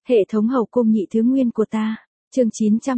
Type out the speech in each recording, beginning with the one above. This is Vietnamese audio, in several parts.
Hệ thống hậu cung nhị thứ nguyên của ta. Chương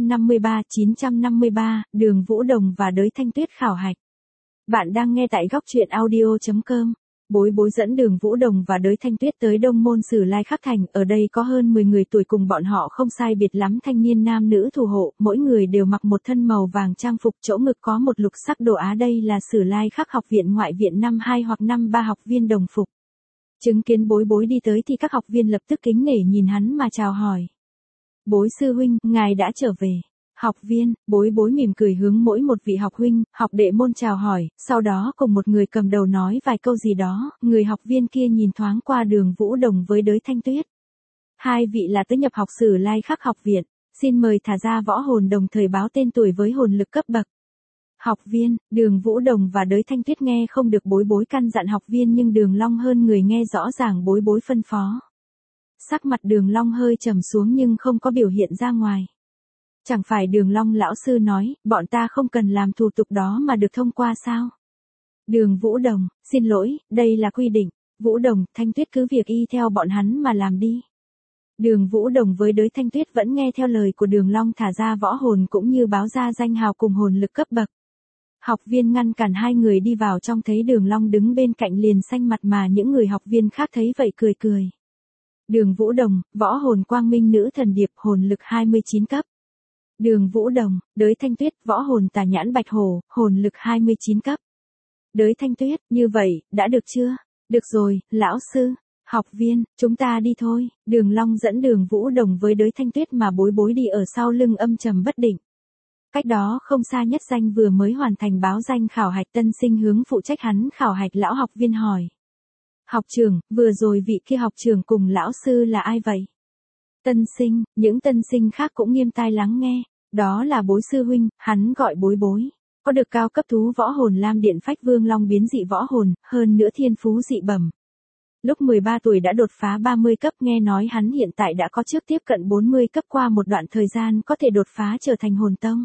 953, Đường Vũ Đồng và Đới Thanh Tuyết khảo hạch. Bạn đang nghe tại góc truyện audio.com. Bối bối dẫn Đường Vũ Đồng và Đới Thanh Tuyết tới Đông Môn Sử Lai Khắc Thành, ở đây có hơn 10 người tuổi cùng bọn họ không sai biệt lắm, thanh niên nam nữ thủ hộ, mỗi người đều mặc một thân màu vàng trang phục, chỗ ngực có một lục sắc đồ Á, đây là Sử Lai Khắc học viện ngoại viện năm 2 hoặc năm 3 học viên đồng phục. Chứng kiến bối bối đi tới thì các học viên lập tức kính nể nhìn hắn mà chào hỏi. Bối sư huynh, ngài đã trở về. Học viên, bối bối mỉm cười hướng mỗi một vị học huynh, học đệ môn chào hỏi, sau đó cùng một người cầm đầu nói vài câu gì đó, người học viên kia nhìn thoáng qua Đường Vũ Đồng với Đới Thanh Tuyết. Hai vị là tới nhập học Sử Lai Khắc học viện, xin mời thả ra võ hồn đồng thời báo tên tuổi với hồn lực cấp bậc. Học viên, Đường Vũ Đồng và Đới Thanh Tuyết nghe không được bối bối căn dặn học viên, nhưng Đường Long hơn người nghe rõ ràng bối bối phân phó. Sắc mặt Đường Long hơi trầm xuống nhưng không có biểu hiện ra ngoài. Chẳng phải Đường Long lão sư nói, bọn ta không cần làm thủ tục đó mà được thông qua sao? Đường Vũ Đồng, xin lỗi, đây là quy định. Vũ Đồng, Thanh Tuyết cứ việc y theo bọn hắn mà làm đi. Đường Vũ Đồng với Đới Thanh Tuyết vẫn nghe theo lời của Đường Long, thả ra võ hồn cũng như báo ra danh hào cùng hồn lực cấp bậc. Học viên ngăn cản hai người đi vào trong, thấy Đường Long đứng bên cạnh liền xanh mặt, mà những người học viên khác thấy vậy cười cười. Đường Vũ Đồng, võ hồn Quang Minh Nữ Thần Điệp, hồn lực 29 cấp. Đường Vũ Đồng, Đới Thanh Tuyết, võ hồn Tà Nhãn Bạch Hổ, hồn lực 29 cấp. Đới Thanh Tuyết, như vậy, đã được chưa? Được rồi, lão sư. Học viên, chúng ta đi thôi. Đường Long dẫn Đường Vũ Đồng với Đới Thanh Tuyết mà bối bối đi ở sau lưng âm trầm bất định. Cách đó không xa Nhất Danh vừa mới hoàn thành báo danh khảo hạch, tân sinh hướng phụ trách hắn khảo hạch lão học viên hỏi. Học trưởng, vừa rồi vị kia học trưởng cùng lão sư là ai vậy? Tân sinh, những tân sinh khác cũng nghiêm tai lắng nghe. Đó là bối sư huynh, hắn gọi bối bối. Có được cao cấp thú võ hồn Lam Điện Phách Vương Long biến dị võ hồn, hơn nữa thiên phú dị bẩm. Lúc 13 tuổi đã đột phá 30 cấp, nghe nói hắn hiện tại đã có trước tiếp cận 40 cấp, qua một đoạn thời gian có thể đột phá trở thành hồn tông.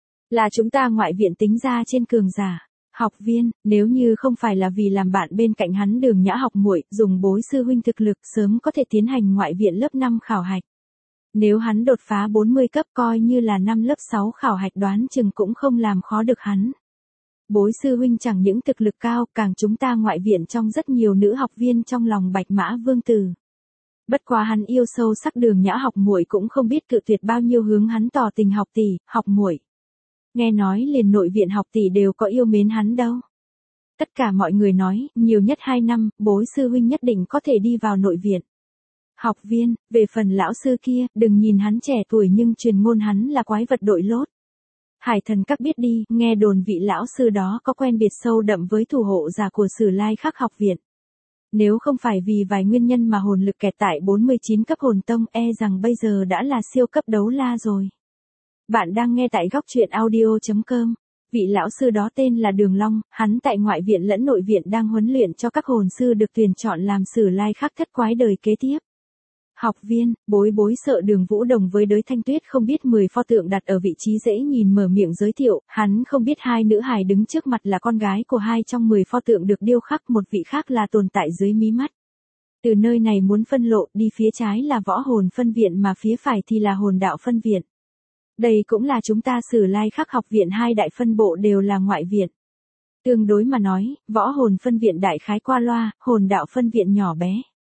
Là chúng ta ngoại viện tính ra trên cường giả. Học viên, nếu như không phải là vì làm bạn bên cạnh hắn Đường Nhã học muội, dùng bối sư huynh thực lực sớm có thể tiến hành ngoại viện lớp 5 khảo hạch. Nếu hắn đột phá 40 cấp, coi như là năm lớp 6 khảo hạch đoán chừng cũng không làm khó được hắn. Bối sư huynh chẳng những thực lực cao, càng chúng ta ngoại viện trong rất nhiều nữ học viên trong lòng Bạch Mã Vương Tử. Bất quá hắn yêu sâu sắc Đường Nhã học muội cũng không biết cự tuyệt bao nhiêu hướng hắn tỏ tình. Học tỷ, học muội. Nghe nói liền nội viện học tỷ đều có yêu mến hắn đâu. Tất cả mọi người nói, nhiều nhất 2 năm, bối sư huynh nhất định có thể đi vào nội viện. Học viên, về phần lão sư kia, đừng nhìn hắn trẻ tuổi nhưng truyền ngôn hắn là quái vật đội lốt. Hải Thần các biết đi, nghe đồn vị lão sư đó có quen biệt sâu đậm với thủ hộ giả của Sử Lai Khắc học viện. Nếu không phải vì vài nguyên nhân mà hồn lực kẹt tại 49 cấp hồn tông, e rằng bây giờ đã là siêu cấp đấu la rồi. Bạn đang nghe tại góc truyện audio.com. Vị lão sư đó tên là Đường Long, hắn tại ngoại viện lẫn nội viện đang huấn luyện cho các hồn sư được tuyển chọn làm Sử Lai Khắc thất quái đời kế tiếp. Học viên, bối bối sợ Đường Vũ Đồng với Đới Thanh Tuyết không biết 10 pho tượng đặt ở vị trí dễ nhìn mở miệng giới thiệu, hắn không biết hai nữ hài đứng trước mặt là con gái của hai trong 10 pho tượng được điêu khắc, một vị khác là tồn tại dưới mí mắt. Từ nơi này muốn phân lộ, đi phía trái là võ hồn phân viện mà phía phải thì là hồn đạo phân viện. Đây cũng là chúng ta Sử Lai Khắc học viện, hai đại phân bộ đều là ngoại viện. Tương đối mà nói, võ hồn phân viện đại khái qua loa, hồn đạo phân viện nhỏ bé.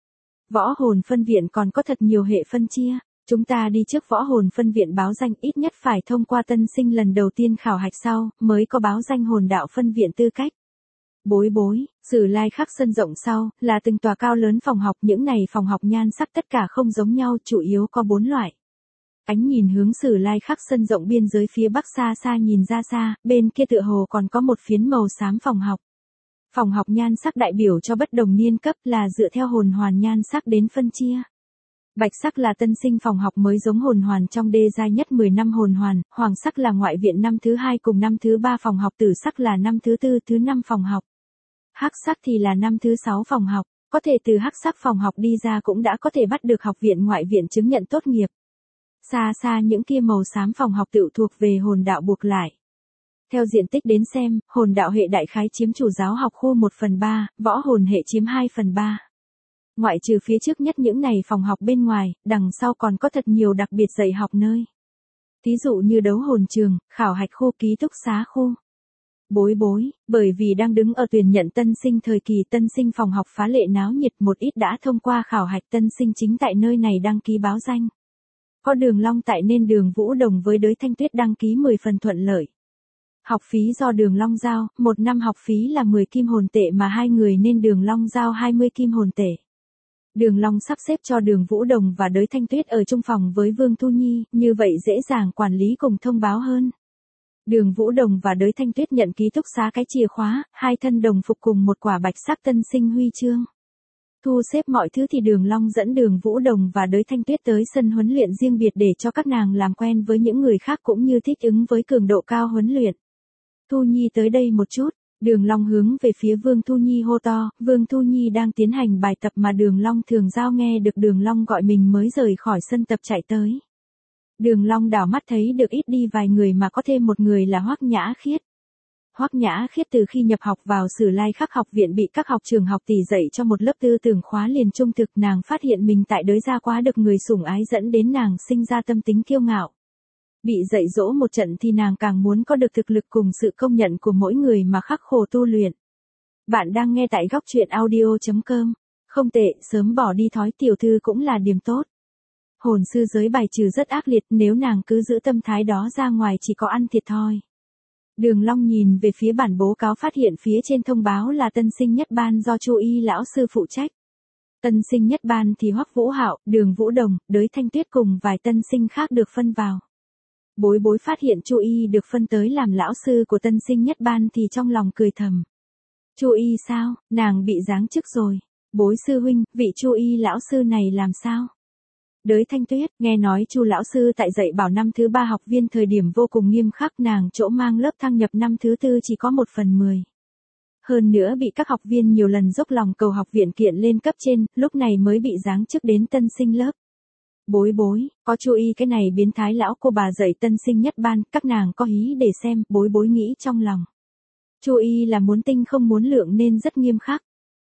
Võ hồn phân viện còn có thật nhiều hệ phân chia. Chúng ta đi trước võ hồn phân viện báo danh, ít nhất phải thông qua tân sinh lần đầu tiên khảo hạch sau, mới có báo danh hồn đạo phân viện tư cách. Bối bối, Sử Lai Khắc sân rộng sau, là từng tòa cao lớn phòng học, những này phòng học nhan sắc tất cả không giống nhau, chủ yếu có 4 loại. Ánh nhìn hướng Sử Lai Khắc sân rộng biên giới phía bắc xa xa nhìn ra xa, bên kia tựa hồ còn có một phiến màu xám phòng học. Phòng học nhan sắc đại biểu cho bất đồng niên cấp, là dựa theo hồn hoàn nhan sắc đến phân chia. Bạch sắc là tân sinh phòng học mới giống hồn hoàn trong đê giai nhất 10 năm hồn hoàn, hoàng sắc là ngoại viện năm thứ 2 cùng năm thứ 3 phòng học, tử sắc là năm thứ 4 thứ 5 phòng học. Hắc sắc thì là năm thứ 6 phòng học, có thể từ hắc sắc phòng học đi ra cũng đã có thể bắt được học viện ngoại viện chứng nhận tốt nghiệp. Xa xa những kia màu xám phòng học tự thuộc về hồn đạo buộc lại. Theo diện tích đến xem, hồn đạo hệ đại khái chiếm chủ giáo học khu 1/3, võ hồn hệ chiếm 2/3. Ngoại trừ phía trước nhất những này phòng học bên ngoài, đằng sau còn có thật nhiều đặc biệt dạy học nơi. Thí dụ như đấu hồn trường, khảo hạch khu, ký túc xá khu. Bối, bởi vì đang đứng ở tuyển nhận tân sinh thời kỳ, tân sinh phòng học phá lệ náo nhiệt, một ít đã thông qua khảo hạch tân sinh chính tại nơi này đăng ký báo danh. Có Đường Long tại nên Đường Vũ Đồng với Đới Thanh Tuyết đăng ký 10 phần thuận lợi. Học phí do Đường Long giao, một năm học phí là 10 kim hồn tệ mà hai người nên Đường Long giao 20 kim hồn tệ. Đường Long sắp xếp cho Đường Vũ Đồng và Đới Thanh Tuyết ở chung phòng với Vương Thu Nhi, như vậy dễ dàng quản lý cùng thông báo hơn. Đường Vũ Đồng và Đới Thanh Tuyết nhận ký túc xá cái chìa khóa, hai thân đồng phục cùng một quả bạch sắc tân sinh huy chương. Thu xếp mọi thứ thì Đường Long dẫn Đường Vũ Đồng và Đới Thanh Tuyết tới sân huấn luyện riêng biệt để cho các nàng làm quen với những người khác cũng như thích ứng với cường độ cao huấn luyện. Thu Nhi tới đây một chút. Đường Long hướng về phía Vương Thu Nhi hô to, Vương Thu Nhi đang tiến hành bài tập mà Đường Long thường giao, nghe được Đường Long gọi mình mới rời khỏi sân tập chạy tới. Đường Long đảo mắt thấy được ít đi vài người mà có thêm một người là Hoắc Nhã Khiết. Hoắc Nhã Khiết từ khi nhập học vào Sử Lai Khắc học viện bị các học trường học tỷ dạy cho một lớp tư tưởng khóa liền trung thực, nàng phát hiện mình tại Đới gia quá được người sủng ái dẫn đến nàng sinh ra tâm tính kiêu ngạo. Bị dạy dỗ một trận thì nàng càng muốn có được thực lực cùng sự công nhận của mỗi người mà khắc khổ tu luyện. Bạn đang nghe tại góc truyện audio.com. Không tệ, sớm bỏ đi thói tiểu thư cũng là điểm tốt. Hồn sư giới bài trừ rất ác liệt, nếu nàng cứ giữ tâm thái đó ra ngoài chỉ có ăn thiệt thòi. Đường Long nhìn về phía bản bố cáo phát hiện phía trên thông báo là tân sinh nhất ban do Chu Y lão sư phụ trách. Tân sinh nhất ban thì Hoắc Vũ Hạo, Đường Vũ Đồng, Đới Thanh Tuyết cùng vài tân sinh khác được phân vào. Bối phát hiện Chu Y được phân tới làm lão sư của tân sinh nhất ban thì trong lòng cười thầm. Chu Y sao, nàng bị giáng chức rồi. Bối sư huynh, vị Chu Y lão sư này làm sao? Đới Thanh Tuyết, nghe nói Chu lão sư tại dạy bảo năm thứ 3 học viên thời điểm vô cùng nghiêm khắc, nàng chỗ mang lớp thăng nhập năm thứ 4 chỉ có 1/10. Hơn nữa bị các học viên nhiều lần dốc lòng cầu học viện kiện lên cấp trên, lúc này mới bị giáng chức đến tân sinh lớp. Bối, có Chu Y cái này biến thái lão cô bà dạy tân sinh nhất ban, các nàng có hí để xem, bối nghĩ trong lòng. Chu Y là muốn tinh không muốn lượng nên rất nghiêm khắc.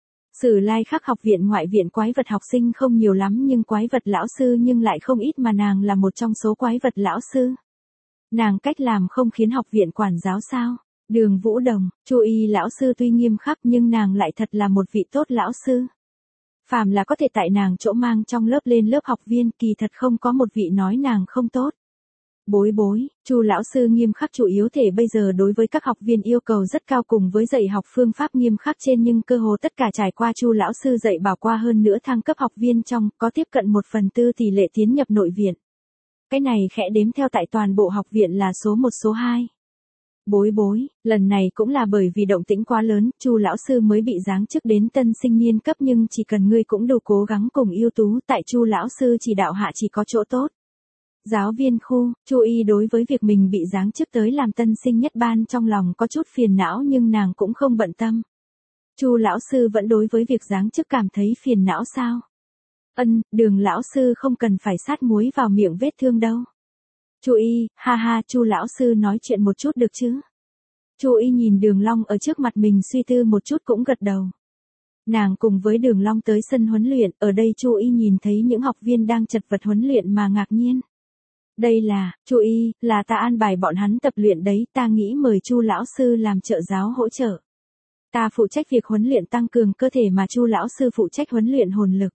Sử Lai Khắc học viện ngoại viện quái vật học sinh không nhiều lắm nhưng quái vật lão sư nhưng lại không ít mà nàng là một trong số quái vật lão sư. Nàng cách làm không khiến học viện quản giáo sao? Đường Vũ Đồng, Chu Y lão sư tuy nghiêm khắc nhưng nàng lại thật là một vị tốt lão sư. Phàm là có thể tại nàng chỗ mang trong lớp lên lớp học viên, kỳ thật không có một vị nói nàng không tốt. Bối, Chu lão sư nghiêm khắc chủ yếu thể bây giờ đối với các học viên yêu cầu rất cao cùng với dạy học phương pháp nghiêm khắc trên, nhưng cơ hồ tất cả trải qua Chu lão sư dạy bảo qua, hơn nữa thăng cấp học viên trong có tiếp cận 1/4 tỷ lệ tiến nhập nội viện. Cái này khẽ đếm theo tại toàn bộ học viện là số 1 số 2. Bối, lần này cũng là bởi vì động tĩnh quá lớn, Chu lão sư mới bị giáng chức đến tân sinh niên cấp, nhưng chỉ cần ngươi cũng đủ cố gắng cùng ưu tú, tại Chu lão sư chỉ đạo hạ chỉ có chỗ tốt. Giáo viên khu, Chu Y đối với việc mình bị giáng chức tới làm tân sinh nhất ban trong lòng có chút phiền não nhưng nàng cũng không bận tâm. Chu lão sư vẫn đối với việc giáng chức cảm thấy phiền não sao? Đường lão sư không cần phải sát muối vào miệng vết thương đâu. Chu Y, ha, Chu lão sư nói chuyện một chút được chứ? Chu Y nhìn Đường Long ở trước mặt mình suy tư một chút cũng gật đầu. Nàng cùng với Đường Long tới sân huấn luyện, ở đây Chu Y nhìn thấy những học viên đang chật vật huấn luyện mà ngạc nhiên. Đây là, Chu Y, là ta an bài bọn hắn tập luyện đấy, ta nghĩ mời Chu lão sư làm trợ giáo hỗ trợ. Ta phụ trách việc huấn luyện tăng cường cơ thể mà Chu lão sư phụ trách huấn luyện hồn lực.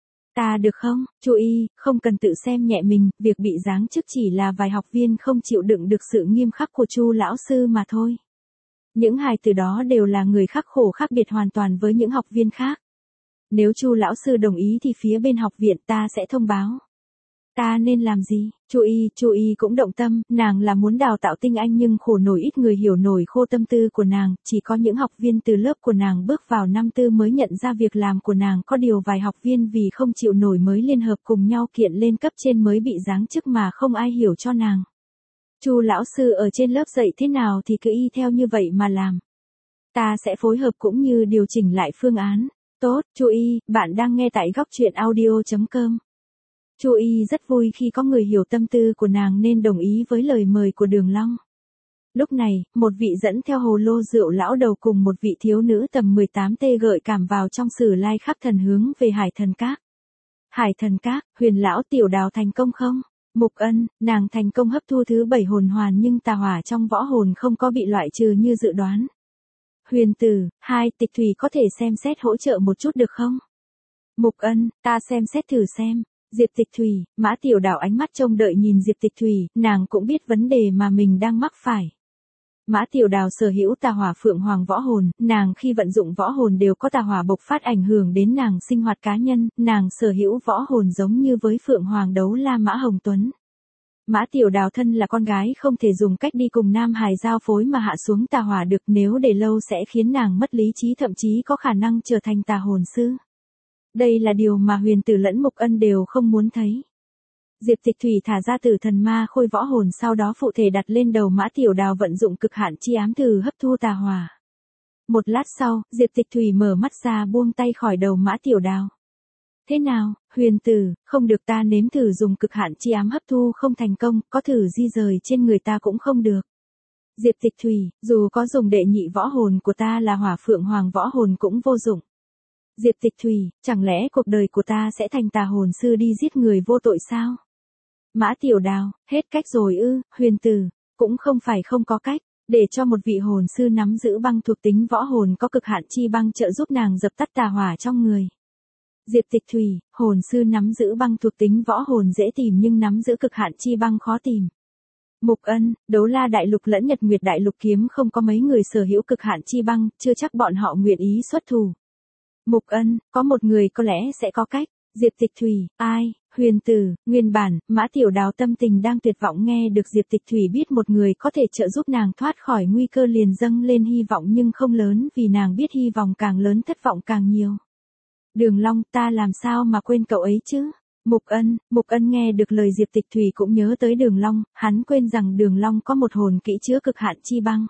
Ta được không? Chu Y, không cần tự xem nhẹ mình, việc bị giáng chức chỉ là vài học viên không chịu đựng được sự nghiêm khắc của Chu lão sư mà thôi. Những hài từ đó đều là người khắc khổ khác biệt hoàn toàn với những học viên khác. Nếu Chu lão sư đồng ý thì phía bên học viện ta sẽ thông báo. Ta nên làm gì? Chu Y cũng động tâm, nàng là muốn đào tạo tinh anh nhưng khổ nổi ít người hiểu nổi khô tâm tư của nàng, chỉ có những học viên từ lớp của nàng bước vào năm tư mới nhận ra việc làm của nàng, có điều vài học viên vì không chịu nổi mới liên hợp cùng nhau kiện lên cấp trên mới bị giáng chức mà không ai hiểu cho nàng. Chu lão sư ở trên lớp dạy thế nào thì cứ y theo như vậy mà làm. Ta sẽ phối hợp cũng như điều chỉnh lại phương án. Tốt, Chu Y, bạn đang nghe tại góc truyện audio.com. Chu Y rất vui khi có người hiểu tâm tư của nàng nên đồng ý với lời mời của Đường Long. Lúc này, một vị dẫn theo hồ lô rượu lão đầu cùng một vị thiếu nữ tầm 18 tê gợi cảm vào trong Sử Lai Khắc Thần hướng về Hải Thần Các. Hải Thần Các, Huyền lão Tiểu Đào thành công không? Mục Ân, nàng thành công hấp thu thứ 7 hồn hoàn nhưng tà hỏa trong võ hồn không có bị loại trừ như dự đoán. Huyền Tử, Tịch Thủy có thể xem xét hỗ trợ một chút được không? Mục Ân, ta xem xét thử xem. Diệp Tịch Thủy, Mã Tiểu Đào ánh mắt trông đợi nhìn Diệp Tịch Thủy, nàng cũng biết vấn đề mà mình đang mắc phải. Mã Tiểu Đào sở hữu tà hỏa Phượng Hoàng võ hồn, nàng khi vận dụng võ hồn đều có tà hỏa bộc phát ảnh hưởng đến nàng sinh hoạt cá nhân, nàng sở hữu võ hồn giống như với Phượng Hoàng đấu la Mã Hồng Tuấn. Mã Tiểu Đào thân là con gái không thể dùng cách đi cùng Nam Hải giao phối mà hạ xuống tà hỏa được, nếu để lâu sẽ khiến nàng mất lý trí, thậm chí có khả năng trở thành tà hồn sư. Đây là điều mà Huyền Tử lẫn Mục Ân đều không muốn thấy. Diệp Tịch Thủy thả ra Tử Thần Ma Khôi võ hồn, sau đó phụ thể đặt lên đầu Mã Tiểu Đào vận dụng cực hạn chi ám thử hấp thu tà hỏa. Một lát sau, Diệp Tịch Thủy mở mắt ra buông tay khỏi đầu Mã Tiểu Đào. Thế nào, Huyền Tử, không được, ta nếm thử dùng cực hạn chi ám hấp thu không thành công, có thử di rời trên người ta cũng không được. Diệp Tịch Thủy, dù có dùng đệ nhị võ hồn của ta là Hỏa Phượng Hoàng võ hồn cũng vô dụng. Diệp Tịch Thủy, chẳng lẽ cuộc đời của ta sẽ thành tà hồn sư đi giết người vô tội sao? Mã Tiểu Đào, hết cách rồi ư? Huyền Tử, cũng không phải không có cách, để cho một vị hồn sư nắm giữ băng thuộc tính võ hồn có cực hạn chi băng trợ giúp nàng dập tắt tà hỏa trong người. Diệp Tịch Thủy, hồn sư nắm giữ băng thuộc tính võ hồn dễ tìm nhưng nắm giữ cực hạn chi băng khó tìm. Mục Ân, Đấu La Đại Lục lẫn Nhật Nguyệt Đại Lục kiếm không có mấy người sở hữu cực hạn chi băng, chưa chắc bọn họ nguyện ý xuất thủ. Mục Ân, có một người có lẽ sẽ có cách. Diệp Tịch Thủy, ai? Huyền Tử, nguyên bản, Mã Tiểu Đào tâm tình đang tuyệt vọng nghe được Diệp Tịch Thủy biết một người có thể trợ giúp nàng thoát khỏi nguy cơ liền dâng lên hy vọng nhưng không lớn, vì nàng biết hy vọng càng lớn thất vọng càng nhiều. Đường Long, ta làm sao mà quên cậu ấy chứ? Mục Ân nghe được lời Diệp Tịch Thủy cũng nhớ tới Đường Long, hắn quên rằng Đường Long có một hồn kỹ chứa cực hạn chi băng.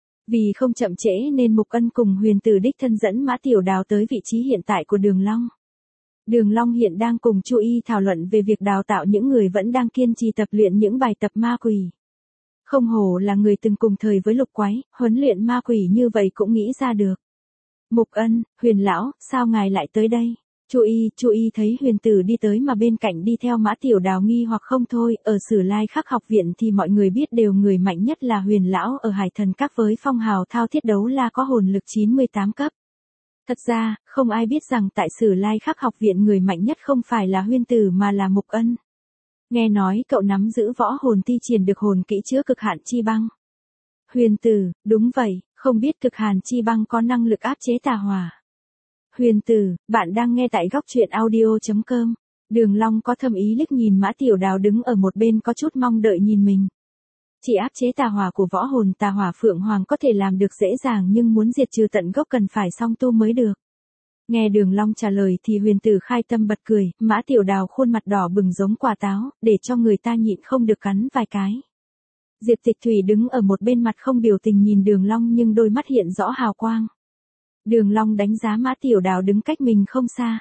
Vì không chậm trễ nên Mục Ân cùng Huyền Tử đích thân dẫn Mã Tiểu Đào tới vị trí hiện tại của Đường Long. Đường Long hiện đang cùng Chu Y thảo luận về việc đào tạo những người vẫn đang kiên trì tập luyện những bài tập ma quỷ. Không hổ là người từng cùng thời với Lục Quái, huấn luyện ma quỷ như vậy cũng nghĩ ra được. Mục Ân, Huyền lão, sao ngài lại tới đây? Chu Y thấy Huyền Tử đi tới mà bên cạnh đi theo Mã Tiểu Đào nghi hoặc không thôi, ở Sử Lai Khắc học viện thì mọi người biết đều người mạnh nhất là Huyền lão ở Hải Thần Các với phong hào thao thiết đấu la có hồn lực 98 cấp. Thật ra, không ai biết rằng tại Sử Lai Khắc học viện người mạnh nhất không phải là Huyền Tử mà là Mục Ân. Nghe nói cậu nắm giữ võ hồn thi triển được hồn kỹ chứa cực hạn chi băng. Huyền Tử, đúng vậy, không biết cực hàn chi băng có năng lực áp chế tà hỏa. Huyền Tử, bạn đang nghe tại góc truyện audio.com. Đường Long có thâm ý liếc nhìn Mã Tiểu Đào đứng ở một bên có chút mong đợi nhìn mình. Chỉ áp chế tà hỏa của võ hồn tà hỏa Phượng Hoàng có thể làm được dễ dàng nhưng muốn diệt trừ tận gốc cần phải song tu mới được. Nghe Đường Long trả lời thì Huyền Tử khai tâm bật cười, Mã Tiểu Đào khuôn mặt đỏ bừng giống quả táo, để cho người ta nhịn không được cắn vài cái. Diệp Tịch Thủy đứng ở một bên mặt không biểu tình nhìn Đường Long nhưng đôi mắt hiện rõ hào quang. Đường Long đánh giá Mã Tiểu Đào đứng cách mình không xa.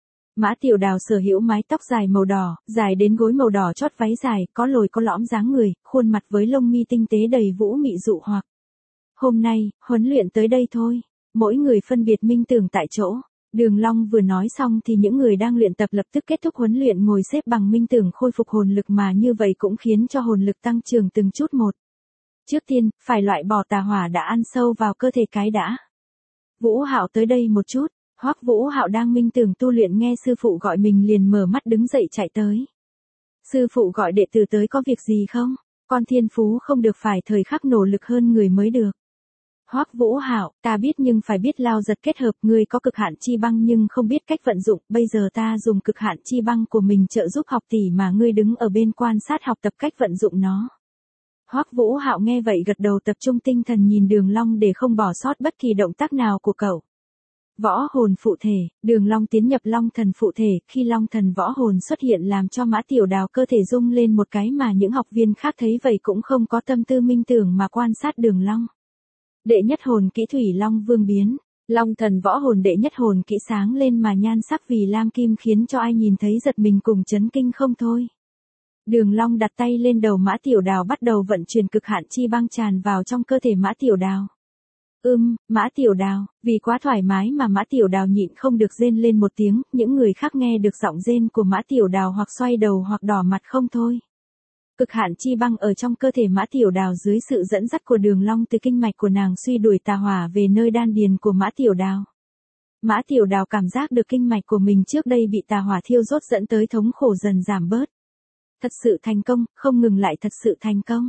Mã Tiểu Đào sở hữu mái tóc dài màu đỏ, dài đến gối màu đỏ chót váy dài, có lồi có lõm dáng người, khuôn mặt với lông mi tinh tế đầy vũ mị dụ hoặc. Hôm nay, huấn luyện tới đây thôi, mỗi người phân biệt minh tưởng tại chỗ. Đường Long vừa nói xong thì những người đang luyện tập lập tức kết thúc huấn luyện ngồi xếp bằng minh tưởng khôi phục hồn lực mà như vậy cũng khiến cho hồn lực tăng trưởng từng chút một. Trước tiên, phải loại bỏ tà hỏa đã ăn sâu vào cơ thể cái đã. Vũ Hạo tới đây một chút. Hoắc Vũ Hạo đang minh tưởng tu luyện nghe sư phụ gọi mình liền mở mắt đứng dậy chạy tới. Sư phụ gọi đệ tử tới có việc gì không? Con thiên phú không được phải thời khắc nỗ lực hơn người mới được. Hoắc Vũ Hạo, ta biết nhưng phải biết lao giật kết hợp, ngươi có cực hạn chi băng nhưng không biết cách vận dụng, bây giờ ta dùng cực hạn chi băng của mình trợ giúp học tỷ mà ngươi đứng ở bên quan sát học tập cách vận dụng nó. Hoắc Vũ Hạo nghe vậy gật đầu tập trung tinh thần nhìn Đường Long để không bỏ sót bất kỳ động tác nào của cậu. Võ hồn phụ thể, Đường Long tiến nhập Long thần phụ thể, khi Long thần võ hồn xuất hiện làm cho Mã Tiểu Đào cơ thể rung lên một cái mà những học viên khác thấy vậy cũng không có tâm tư minh tưởng mà quan sát Đường Long. Đệ nhất hồn kỹ Thủy Long Vương biến, Long thần võ hồn đệ nhất hồn kỹ sáng lên mà nhan sắc vì lam kim khiến cho ai nhìn thấy giật mình cùng chấn kinh không thôi. Đường Long đặt tay lên đầu Mã Tiểu Đào bắt đầu vận chuyển cực hạn chi băng tràn vào trong cơ thể Mã Tiểu Đào. Mã Tiểu Đào, vì quá thoải mái mà Mã Tiểu Đào nhịn không được rên lên một tiếng, những người khác nghe được giọng rên của Mã Tiểu Đào hoặc xoay đầu hoặc đỏ mặt không thôi. Cực hạn chi băng ở trong cơ thể Mã Tiểu Đào dưới sự dẫn dắt của Đường Long từ kinh mạch của nàng suy đuổi tà hỏa về nơi đan điền của Mã Tiểu Đào. Mã Tiểu Đào cảm giác được kinh mạch của mình trước đây bị tà hỏa thiêu rốt dẫn tới thống khổ dần giảm bớt. Thật sự thành công, không ngừng lại thật sự thành công.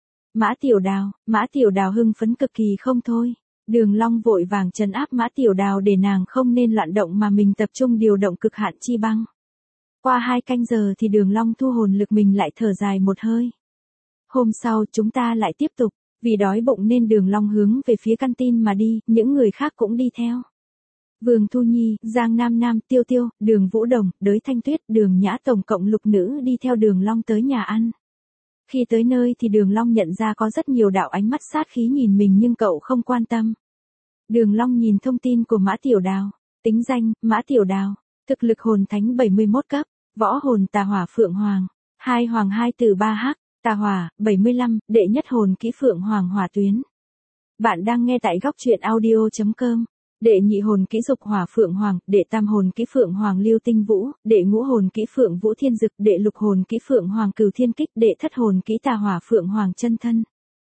Mã Tiểu Đào hưng phấn cực kỳ không thôi. Đường Long vội vàng trấn áp Mã Tiểu Đào để nàng không nên loạn động mà mình tập trung điều động cực hạn chi băng. Qua 2 canh giờ thì Đường Long thu hồn lực mình lại thở dài một hơi. Hôm sau chúng ta lại tiếp tục, vì đói bụng nên Đường Long hướng về phía căn tin mà đi, những người khác cũng đi theo. Vương Thu Nhi, Giang Nam Nam, Tiêu Tiêu, Đường Vũ Đồng, Đới Thanh Tuyết, Đường Nhã tổng cộng lục nữ đi theo Đường Long tới nhà ăn. Khi tới nơi thì Đường Long nhận ra có rất nhiều đạo ánh mắt sát khí nhìn mình nhưng cậu không quan tâm. Đường Long nhìn thông tin của Mã Tiểu Đào. Tính danh, Mã Tiểu Đào. Thực lực hồn thánh 71 cấp. Võ hồn tà hỏa Phượng Hoàng. 2 Hoàng 2 từ 3H. Tà hỏa, 75, đệ nhất hồn kỹ Phượng Hoàng hỏa tuyến. Bạn đang nghe tại góc truyện audio.com. Đệ nhị hồn kỹ Dục Hỏa Phượng Hoàng, đệ tam hồn kỹ Phượng Hoàng Lưu Tinh Vũ, đệ ngũ hồn kỹ Phượng Vũ Thiên Dực, đệ lục hồn kỹ Phượng Hoàng Cửu Thiên Kích, đệ thất hồn kỹ Tà Hỏa Phượng Hoàng Chân Thân.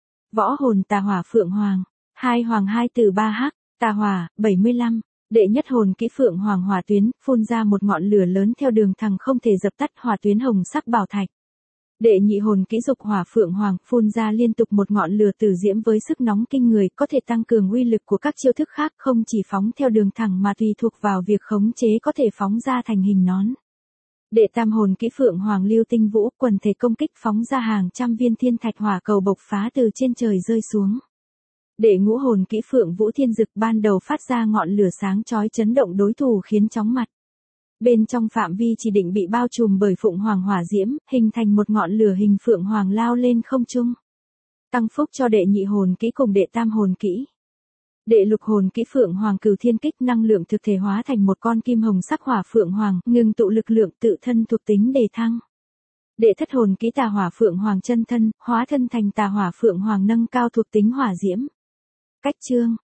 Võ hồn Tà Hỏa Phượng Hoàng, 2 Hoàng 2 từ 3H, Tà Hỏa, 75, đệ nhất hồn kỹ Phượng Hoàng hỏa tuyến, phun ra một ngọn lửa lớn theo đường thẳng không thể dập tắt, hỏa tuyến hồng sắc bảo thạch. Đệ nhị hồn kỹ Dục Hỏa Phượng Hoàng, phun ra liên tục một ngọn lửa tử diễm với sức nóng kinh người, có thể tăng cường uy lực của các chiêu thức khác, không chỉ phóng theo đường thẳng mà tùy thuộc vào việc khống chế có thể phóng ra thành hình nón. Đệ tam hồn kỹ Phượng Hoàng Lưu Tinh Vũ, quần thể công kích phóng ra hàng trăm viên thiên thạch hỏa cầu bộc phá từ trên trời rơi xuống. Đệ ngũ hồn kỹ Phượng Vũ Thiên Dực, ban đầu phát ra ngọn lửa sáng chói chấn động đối thủ khiến chóng mặt. Bên trong phạm vi chỉ định bị bao trùm bởi Phượng Hoàng hỏa diễm, hình thành một ngọn lửa hình Phượng Hoàng lao lên không trung. Tăng phúc cho đệ nhị hồn kỹ cùng đệ tam hồn kỹ. Đệ lục hồn kỹ Phượng Hoàng Cửu Thiên Kích, năng lượng thực thể hóa thành một con kim hồng sắc hỏa Phượng Hoàng, ngừng tụ lực lượng tự thân thuộc tính đề thăng. Đệ thất hồn kỹ Tà Hỏa Phượng Hoàng Chân Thân, hóa thân thành Tà Hỏa Phượng Hoàng, nâng cao thuộc tính hỏa diễm. Cách chương,